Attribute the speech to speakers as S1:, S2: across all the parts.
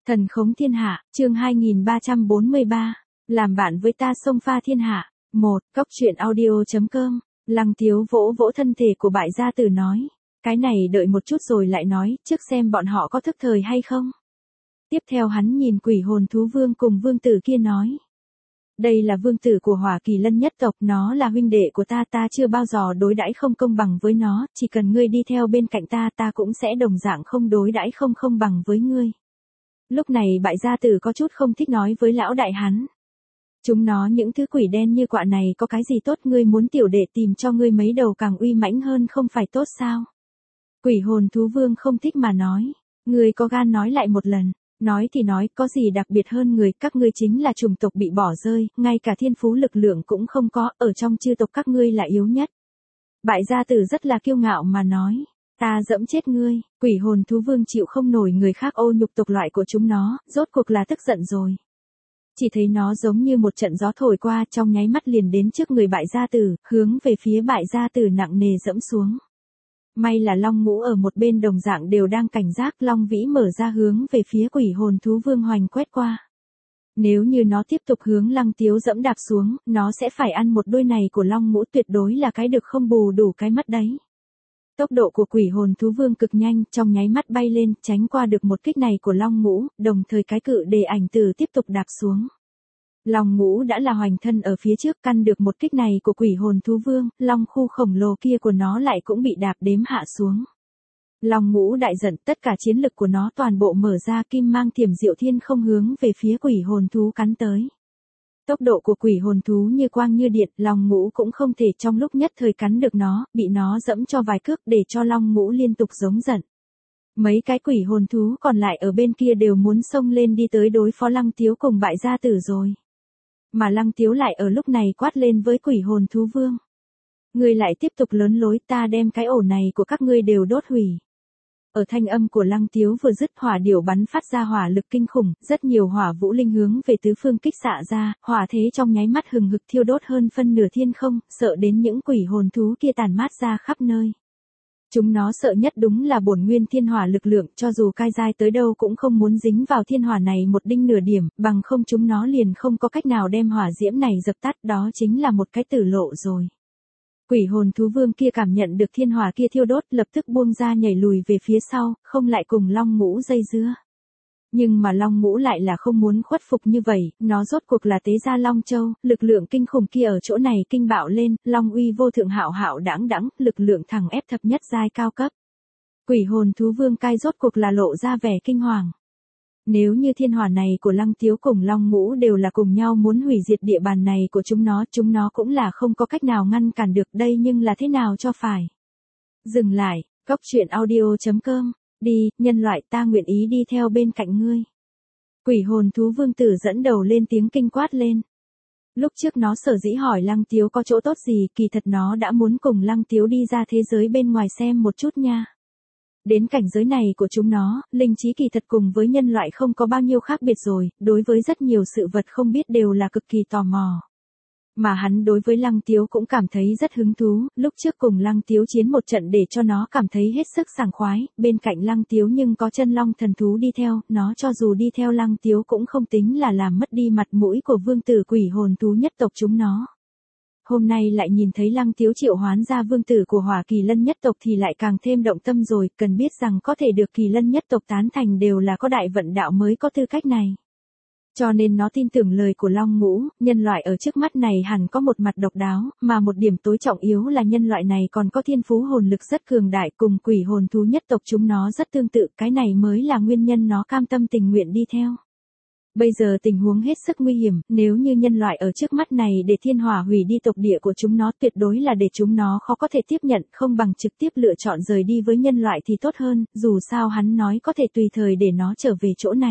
S1: Thần khống thiên hạ, chương 2343. Làm bạn với ta xông pha thiên hạ. 1. Cốc truyện audio.com. Lăng Tiếu vỗ vỗ thân thể của bại gia tử nói. Cái này đợi một chút rồi lại nói, trước xem bọn họ có thức thời hay không. Tiếp theo hắn nhìn quỷ hồn thú vương cùng vương tử kia nói. Đây là vương tử của Hỏa Kỳ Lân nhất tộc, nó là huynh đệ của ta, ta chưa bao giờ đối đãi không công bằng với nó, chỉ cần ngươi đi theo bên cạnh ta, ta cũng sẽ đồng dạng không đối đãi không bằng với ngươi. Lúc này bại gia tử có chút không thích nói với lão đại hắn. Chúng nó những thứ quỷ đen như quạ này có cái gì tốt, ngươi muốn tiểu đệ tìm cho ngươi mấy đầu càng uy mãnh hơn không phải tốt sao? Quỷ hồn thú vương không thích mà nói. Ngươi có gan nói lại một lần. Nói thì nói, có gì đặc biệt hơn người, các ngươi chính là chủng tộc bị bỏ rơi, ngay cả thiên phú lực lượng cũng không có, ở trong chư tộc các ngươi là yếu nhất. Bại gia tử rất là kiêu ngạo mà nói. Ta dẫm chết ngươi. Quỷ hồn thú vương chịu không nổi người khác ô nhục tộc loại của chúng nó, rốt cuộc là tức giận rồi. Chỉ thấy nó giống như một trận gió thổi qua, trong nháy mắt liền đến trước người bại gia tử, hướng về phía bại gia tử nặng nề dẫm xuống. May là Long Ngũ ở một bên đồng dạng đều đang cảnh giác, Long Vĩ mở ra hướng về phía quỷ hồn thú vương hoành quét qua. Nếu như nó tiếp tục hướng Lăng Tiếu dẫm đạp xuống, nó sẽ phải ăn một đôi này của Long Ngũ, tuyệt đối là cái được không bù đủ cái mất đấy. Tốc độ của quỷ hồn thú vương cực nhanh, trong nháy mắt bay lên, tránh qua được một kích này của Long Ngũ, đồng thời cái cự đề ảnh tử tiếp tục đạp xuống. Long Ngũ đã là hoành thân ở phía trước, căn được một kích này của quỷ hồn thú vương, long khu khổng lồ kia của nó lại cũng bị đạp đếm hạ xuống. Long Ngũ đại giận, tất cả chiến lực của nó toàn bộ mở ra, kim mang thiểm diệu thiên không hướng về phía quỷ hồn thú cắn tới. Tốc độ của quỷ hồn thú như quang như điện, Long Ngũ cũng không thể trong lúc nhất thời cắn được nó, bị nó dẫm cho vài cước để cho Long Ngũ liên tục giống giận. Mấy cái quỷ hồn thú còn lại ở bên kia đều muốn xông lên đi tới đối phó Lăng Tiếu cùng bại gia tử rồi. Mà Lăng Tiếu lại ở lúc này quát lên với quỷ hồn thú vương. Ngươi lại tiếp tục lớn lối, ta đem cái ổ này của các ngươi đều đốt hủy. Ở thanh âm của Lăng Tiếu vừa dứt, hỏa điểu bắn phát ra hỏa lực kinh khủng, rất nhiều hỏa vũ linh hướng về tứ phương kích xạ ra, hỏa thế trong nháy mắt hừng hực thiêu đốt hơn phân nửa thiên không, sợ đến những quỷ hồn thú kia tàn mát ra khắp nơi. Chúng nó sợ nhất đúng là bổn nguyên thiên hỏa lực lượng, cho dù cai dai tới đâu cũng không muốn dính vào thiên hỏa này một đinh nửa điểm, bằng không chúng nó liền không có cách nào đem hỏa diễm này dập tắt, đó chính là một cái tử lộ rồi. Quỷ hồn thú vương kia cảm nhận được thiên hỏa kia thiêu đốt, lập tức buông ra nhảy lùi về phía sau, không lại cùng Long Ngũ dây dưa. Nhưng mà Long Ngũ lại là không muốn khuất phục như vậy, nó rốt cuộc là tế gia Long Châu, lực lượng kinh khủng kia ở chỗ này kinh bạo lên, Long uy vô thượng hạo hạo đãng đãng, lực lượng thẳng ép thập nhất giai cao cấp. Quỷ hồn thú vương cai rốt cuộc là lộ ra vẻ kinh hoàng. Nếu như thiên hỏa này của Lăng Tiếu cùng Long Ngũ đều là cùng nhau muốn hủy diệt địa bàn này của chúng nó cũng là không có cách nào ngăn cản được đây, nhưng là thế nào cho phải. Dừng lại, cốc truyện audio.com. Đi, nhân loại, ta nguyện ý đi theo bên cạnh ngươi. Quỷ hồn thú vương tử dẫn đầu lên tiếng kinh quát lên. Lúc trước nó sở dĩ hỏi Lăng Tiếu có chỗ tốt gì, kỳ thật nó đã muốn cùng Lăng Tiếu đi ra thế giới bên ngoài xem một chút nha. Đến cảnh giới này của chúng nó, linh trí kỳ thật cùng với nhân loại không có bao nhiêu khác biệt rồi, đối với rất nhiều sự vật không biết đều là cực kỳ tò mò. Mà hắn đối với Lăng Tiếu cũng cảm thấy rất hứng thú, lúc trước cùng Lăng Tiếu chiến một trận để cho nó cảm thấy hết sức sảng khoái, bên cạnh Lăng Tiếu nhưng có chân long thần thú đi theo, nó cho dù đi theo Lăng Tiếu cũng không tính là làm mất đi mặt mũi của vương tử quỷ hồn thú nhất tộc chúng nó. Hôm nay lại nhìn thấy Lăng Tiếu triệu hoán ra vương tử của Hỏa Kỳ Lân nhất tộc thì lại càng thêm động tâm rồi, cần biết rằng có thể được Kỳ Lân nhất tộc tán thành đều là có đại vận đạo mới có tư cách này. Cho nên nó tin tưởng lời của Long Ngũ, nhân loại ở trước mắt này hẳn có một mặt độc đáo, mà một điểm tối trọng yếu là nhân loại này còn có thiên phú hồn lực rất cường đại, cùng quỷ hồn thú nhất tộc chúng nó rất tương tự, cái này mới là nguyên nhân nó cam tâm tình nguyện đi theo. Bây giờ tình huống hết sức nguy hiểm, nếu như nhân loại ở trước mắt này để thiên hỏa hủy đi tộc địa của chúng nó, tuyệt đối là để chúng nó khó có thể tiếp nhận, không bằng trực tiếp lựa chọn rời đi với nhân loại thì tốt hơn, dù sao hắn nói có thể tùy thời để nó trở về chỗ này.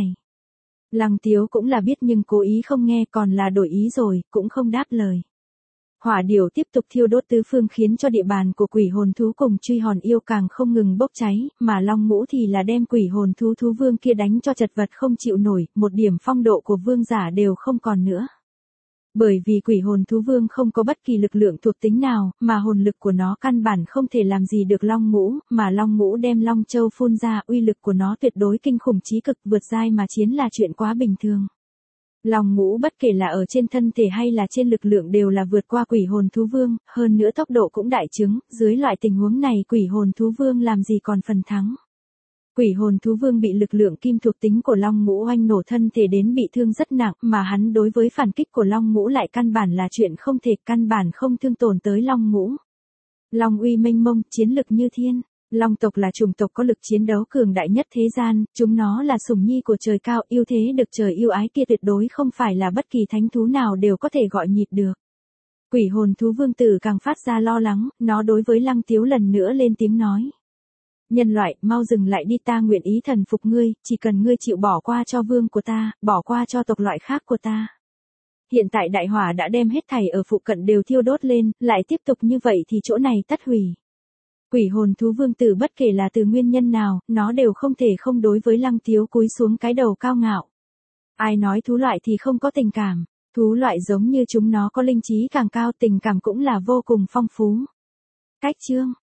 S1: Lăng Tiếu cũng là biết nhưng cố ý không nghe, còn là đổi ý rồi, cũng không đáp lời. Hỏa điểu tiếp tục thiêu đốt tứ phương khiến cho địa bàn của quỷ hồn thú cùng truy hồn yêu càng không ngừng bốc cháy, mà Long Ngũ thì là đem quỷ hồn thú vương kia đánh cho chật vật không chịu nổi, một điểm phong độ của vương giả đều không còn nữa. Bởi vì quỷ hồn thú vương không có bất kỳ lực lượng thuộc tính nào, mà hồn lực của nó căn bản không thể làm gì được long ngũ, mà long ngũ đem long châu phun ra, uy lực của nó tuyệt đối kinh khủng chí cực, vượt giai mà chiến là chuyện quá bình thường. Long ngũ bất kể là ở trên thân thể hay là trên lực lượng đều là vượt qua quỷ hồn thú vương, hơn nữa tốc độ cũng đại chứng, dưới loại tình huống này quỷ hồn thú vương làm gì còn phần thắng. Quỷ hồn thú vương bị lực lượng kim thuộc tính của long ngũ oanh nổ thân thể đến bị thương rất nặng, mà hắn đối với phản kích của long ngũ lại căn bản là chuyện không thể, căn bản không thương tổn tới long ngũ. Long uy mênh mông, chiến lực như thiên. Long tộc là chủng tộc có lực chiến đấu cường đại nhất thế gian, chúng nó là sủng nhi của trời cao, yêu thế được trời yêu ái kia tuyệt đối không phải là bất kỳ thánh thú nào đều có thể gọi nhịp được. Quỷ hồn thú vương tử càng phát ra lo lắng, nó đối với Lăng Tiếu lần nữa lên tiếng nói. Nhân loại, mau dừng lại đi, ta nguyện ý thần phục ngươi, chỉ cần ngươi chịu bỏ qua cho vương của ta, bỏ qua cho tộc loại khác của ta. Hiện tại đại hỏa đã đem hết thảy ở phụ cận đều thiêu đốt lên, lại tiếp tục như vậy thì chỗ này tất hủy. Quỷ hồn thú vương tử bất kể là từ nguyên nhân nào, nó đều không thể không đối với Lăng Tiếu cúi xuống cái đầu cao ngạo. Ai nói thú loại thì không có tình cảm, thú loại giống như chúng nó có linh trí càng cao, tình cảm cũng là vô cùng phong phú. Cách chương